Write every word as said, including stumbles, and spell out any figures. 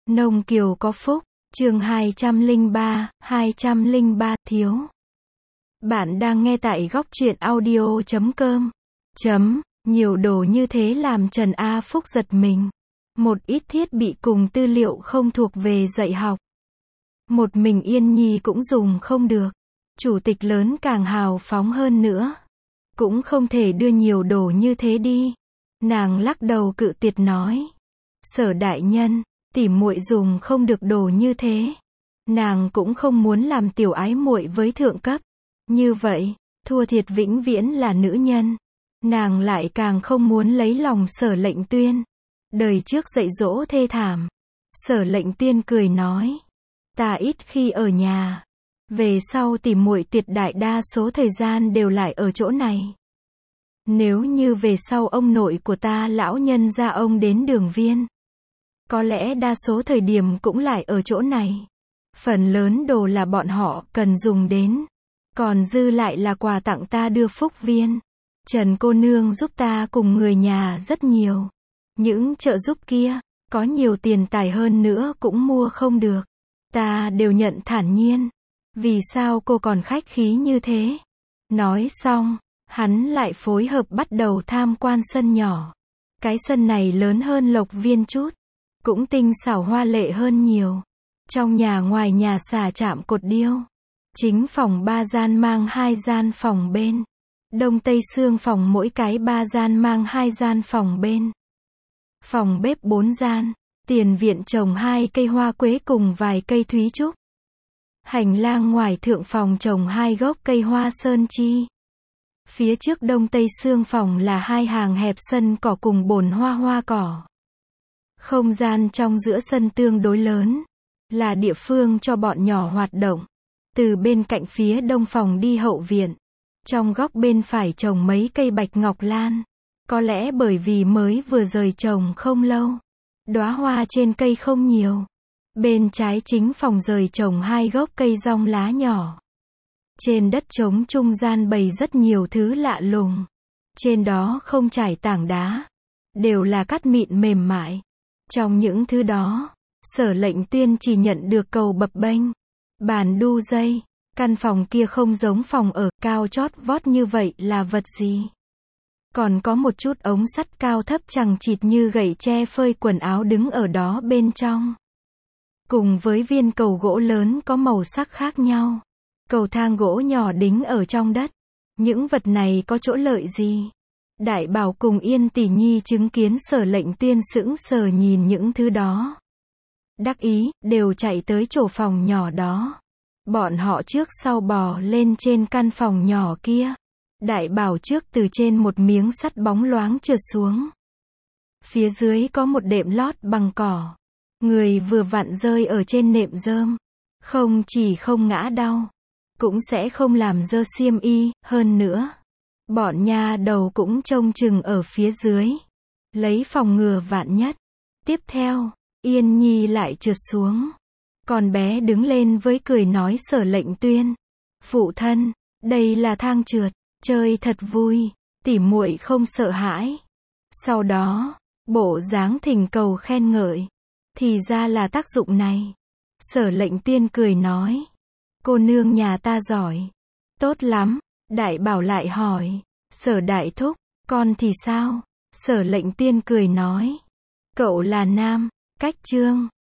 Nông Kiều có phúc, chương hai trăm lẻ ba, hai trăm lẻ ba, thiếu. Bạn đang nghe tại góc truyện audio chấm com. Chấm, nhiều đồ như thế làm Trần A Phúc giật mình. Một ít thiết bị cùng tư liệu không thuộc về dạy học. Một mình Yên Nhi cũng dùng không được. Chủ tịch lớn càng hào phóng hơn nữa. Cũng không thể đưa nhiều đồ như thế đi. Nàng lắc đầu cự tuyệt nói. Sở đại nhân, tỉ muội dùng không được đồ như thế. Nàng cũng không muốn làm tiểu ái muội với thượng cấp. Như vậy, thua thiệt vĩnh viễn là nữ nhân. Nàng lại càng không muốn lấy lòng Sở Lệnh Tuyên. Đời trước dạy dỗ thê thảm. Sở Lệnh Tuyên cười nói. Ta ít khi ở nhà. Về sau tỉ muội tuyệt đại đa số thời gian đều lại ở chỗ này. Nếu như về sau ông nội của ta lão nhân gia ông đến Đường Viên. Có lẽ đa số thời điểm cũng lại ở chỗ này. Phần lớn đồ là bọn họ cần dùng đến. Còn dư lại là quà tặng ta đưa Phúc Viên. Trần cô nương giúp ta cùng người nhà rất nhiều. Những trợ giúp kia, có nhiều tiền tài hơn nữa cũng mua không được. Ta đều nhận thản nhiên. Vì sao cô còn khách khí như thế? Nói xong, hắn lại phối hợp bắt đầu tham quan sân nhỏ. Cái sân này lớn hơn Lộc Viên chút. Cũng tinh xảo hoa lệ hơn nhiều. Trong nhà ngoài nhà xà chạm cột điêu. Chính phòng ba gian mang hai gian phòng bên. Đông Tây xương phòng mỗi cái ba gian mang hai gian phòng bên. Phòng bếp bốn gian. Tiền viện trồng hai cây hoa quế cùng vài cây thúy trúc. Hành lang ngoài thượng phòng trồng hai gốc cây hoa sơn chi. Phía trước Đông Tây xương phòng là hai hàng hẹp sân cỏ cùng bồn hoa hoa cỏ. Không gian trong giữa sân tương đối lớn. Là địa phương cho bọn nhỏ hoạt động. Từ bên cạnh phía đông phòng đi hậu viện. Trong góc bên phải trồng mấy cây bạch ngọc lan. Có lẽ bởi vì mới vừa rời trồng không lâu. Đóa hoa trên cây không nhiều. Bên trái chính phòng rời trồng hai gốc cây rong lá nhỏ. Trên đất trống trung gian bày rất nhiều thứ lạ lùng. Trên đó không trải tảng đá. Đều là cát mịn mềm mại. Trong những thứ đó, Sở Lệnh Tuyên chỉ nhận được cầu bập bênh. Bàn đu dây. Căn phòng kia không giống phòng ở, cao chót vót như vậy là vật gì? Còn có một chút ống sắt cao thấp chằng chịt như gậy tre phơi quần áo đứng ở đó bên trong. Cùng với viên cầu gỗ lớn có màu sắc khác nhau. Cầu thang gỗ nhỏ đính ở trong đất. Những vật này có chỗ lợi gì? Đại Bảo cùng Yên Tỷ Nhi chứng kiến Sở Lệnh Tuyên sững sờ nhìn những thứ đó. Đắc ý, đều chạy tới chỗ phòng nhỏ đó. Bọn họ trước sau bò lên trên căn phòng nhỏ kia. Đại Bảo trước từ trên một miếng sắt bóng loáng trượt xuống. Phía dưới có một đệm lót bằng cỏ. Người vừa vặn rơi ở trên nệm rơm. Không chỉ không ngã đau. Cũng sẽ không làm dơ xiêm y, hơn nữa. Bọn nha đầu cũng trông chừng ở phía dưới. Lấy phòng ngừa vạn nhất. Tiếp theo, Yên Nhi lại trượt xuống. Con bé đứng lên với cười nói Sở Lệnh Tuyên. Phụ thân, đây là thang trượt, chơi thật vui, tỉ muội không sợ hãi. Sau đó, bộ dáng thỉnh cầu khen ngợi. Thì ra là tác dụng này. Sở Lệnh Tuyên cười nói. Cô nương nhà ta giỏi. Tốt lắm. Đại Bảo lại hỏi. Sở Đại Thúc, con thì sao? Sở Lệnh Tuyên cười nói. Cậu là nam, cách chương.